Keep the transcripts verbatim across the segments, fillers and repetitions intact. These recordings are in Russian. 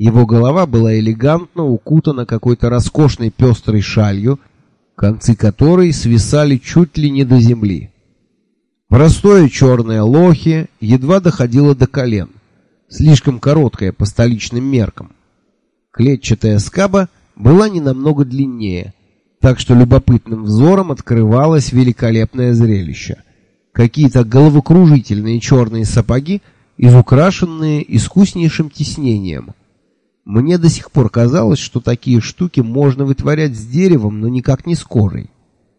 Его голова была элегантно укутана какой-то роскошной пестрой шалью, концы которой свисали чуть ли не до земли. Простое черное лохи едва доходило до колен, слишком короткое по столичным меркам. Клетчатая скаба была не намного длиннее, так что любопытным взором открывалось великолепное зрелище. Какие-то головокружительные черные сапоги, изукрашенные искуснейшим тиснением. Мне до сих пор казалось, что такие штуки можно вытворять с деревом, но никак не с кожей.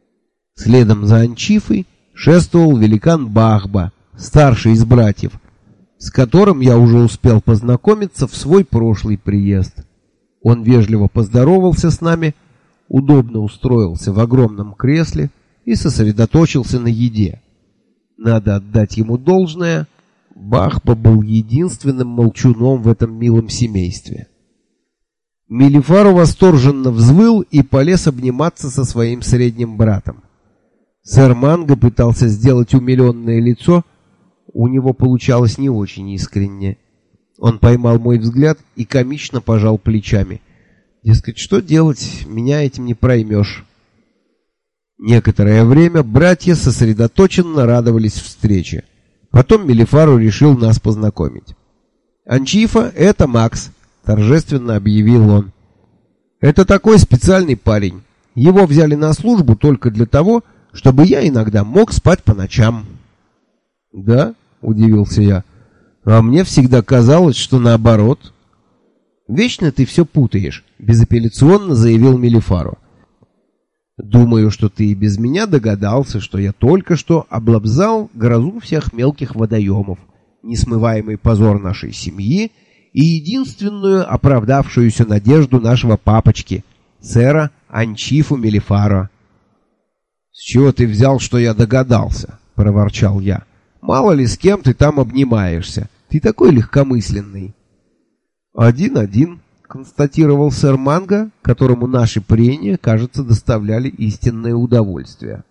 Следом за Анчифой шествовал великан Бахба, старший из братьев, с которым я уже успел познакомиться в свой прошлый приезд. Он вежливо поздоровался с нами, удобно устроился в огромном кресле и сосредоточился на еде. Надо отдать ему должное, Бахба был единственным молчуном в этом милом семействе. Мелифаро восторженно взвыл и полез обниматься со своим средним братом. Сэр Манго пытался сделать умиленное лицо, у него получалось не очень искренне. Он поймал мой взгляд и комично пожал плечами. Дескать, что делать, меня этим не проймешь. Некоторое время братья сосредоточенно радовались встрече. Потом Мелифаро решил нас познакомить. «Анчифа — это Макс», — торжественно объявил он. «Это такой специальный парень. Его взяли на службу только для того, чтобы я иногда мог спать по ночам». «Да?» — удивился я. «А мне всегда казалось, что наоборот». «Вечно ты все путаешь», — безапелляционно заявил Мелифаро. «Думаю, что ты и без меня догадался, что я только что облобзал грозу всех мелких водоемов, несмываемый позор нашей семьи и единственную оправдавшуюся надежду нашего папочки, сэра Анчифу Мелифаро». «С чего ты взял, что я догадался?» — проворчал я. «Мало ли с кем ты там обнимаешься. Ты такой легкомысленный». «Один-один», — констатировал сэр Манго, которому наши прения, кажется, доставляли истинное удовольствие.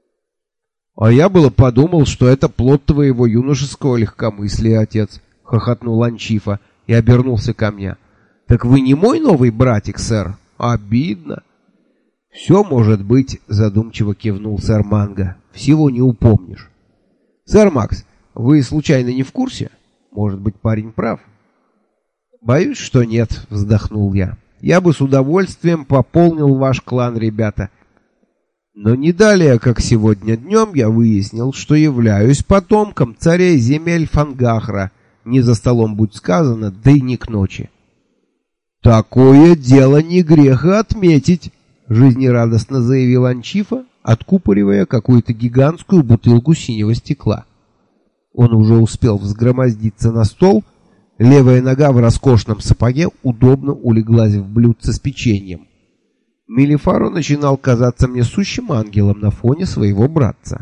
«А я было подумал, что это плод твоего юношеского легкомыслия, отец», — хохотнул Анчифа и обернулся ко мне. «Так вы не мой новый братик, сэр? Обидно». «Все может быть», — задумчиво кивнул сэр Манго. «Всего не упомнишь». «Сэр Макс, вы случайно не в курсе? Может быть, парень прав?» «Боюсь, что нет», — вздохнул я. «Я бы с удовольствием пополнил ваш клан, ребята. Но не далее, как сегодня днем, я выяснил, что являюсь потомком царей земель Фангахра. Не за столом будь сказано, да и не к ночи». «Такое дело не грех и отметить», — жизнерадостно заявил Анчифа, откупоривая какую-то гигантскую бутылку синего стекла. Он уже успел взгромоздиться на стол. Левая нога в роскошном сапоге удобно улеглась в блюдце с печеньем. Мелифаро начинал казаться мне сущим ангелом на фоне своего братца.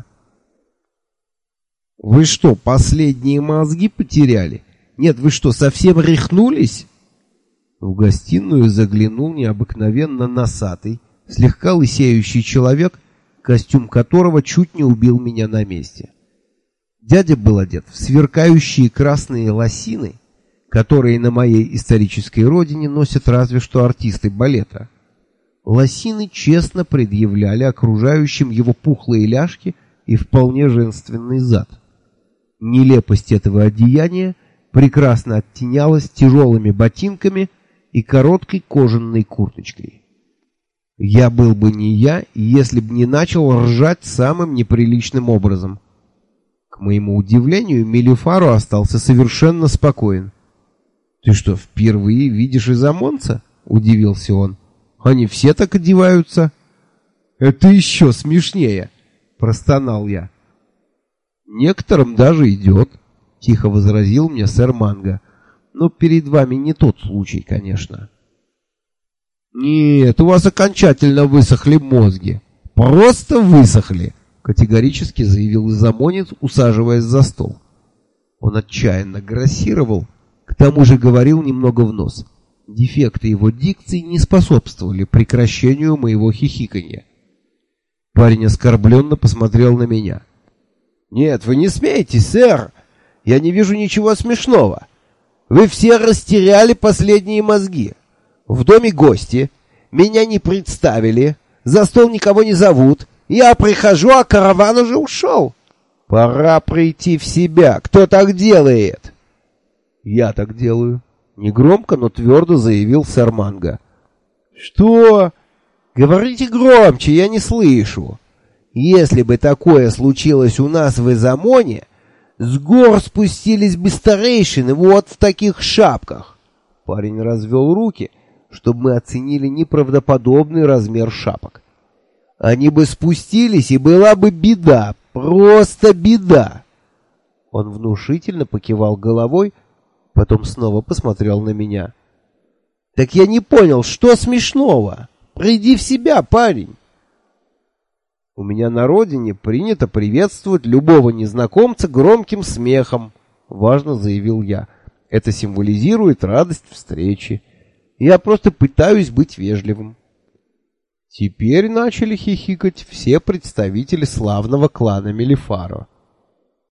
«Вы что, последние мозги потеряли? Нет, вы что, совсем рехнулись?» В гостиную заглянул необыкновенно носатый, слегка лысеющий человек, костюм которого чуть не убил меня на месте. Дядя был одет в сверкающие красные лосины, которые на моей исторической родине носят разве что артисты балета. Лосины честно предъявляли окружающим его пухлые ляжки и вполне женственный зад. Нелепость этого одеяния прекрасно оттенялась тяжелыми ботинками и короткой кожаной курточкой. Я был бы не я, если бы не начал ржать самым неприличным образом. К моему удивлению, Мелифаро остался совершенно спокоен. «Ты что, впервые видишь изамонца?» — удивился он. «Они все так одеваются». «Это еще смешнее!» — простонал я. «Некоторым даже идет», — тихо возразил мне сэр Манго. «Но перед вами не тот случай, конечно». «Нет, у вас окончательно высохли мозги. Просто высохли», — категорически заявил изамонец, усаживаясь за стол. Он отчаянно грассировал, к тому же говорил немного в нос. Дефекты его дикции не способствовали прекращению моего хихиканья. Парень оскорбленно посмотрел на меня. «Нет, вы не смеетесь, сэр! Я не вижу ничего смешного. Вы все растеряли последние мозги. В доме гости, меня не представили, за стол никого не зовут. Я прихожу, а караван уже ушел. Пора прийти в себя. Кто так делает? Я так делаю. Негромко, но твердо заявил сэр Манго. Что? Говорите громче, я не слышу. Если бы такое случилось у нас в Изамоне, с гор спустились бы старейшины вот в таких шапках. Парень развел руки, чтобы мы оценили неправдоподобный размер шапок. Они бы спустились, и была бы беда, просто беда. Он внушительно покивал головой, потом снова посмотрел на меня. Так я не понял, что смешного? Приди в себя, парень. У меня на родине принято приветствовать любого незнакомца громким смехом, важно заявил я. Это символизирует радость встречи. Я просто пытаюсь быть вежливым. Теперь начали хихикать все представители славного клана Мелифаро.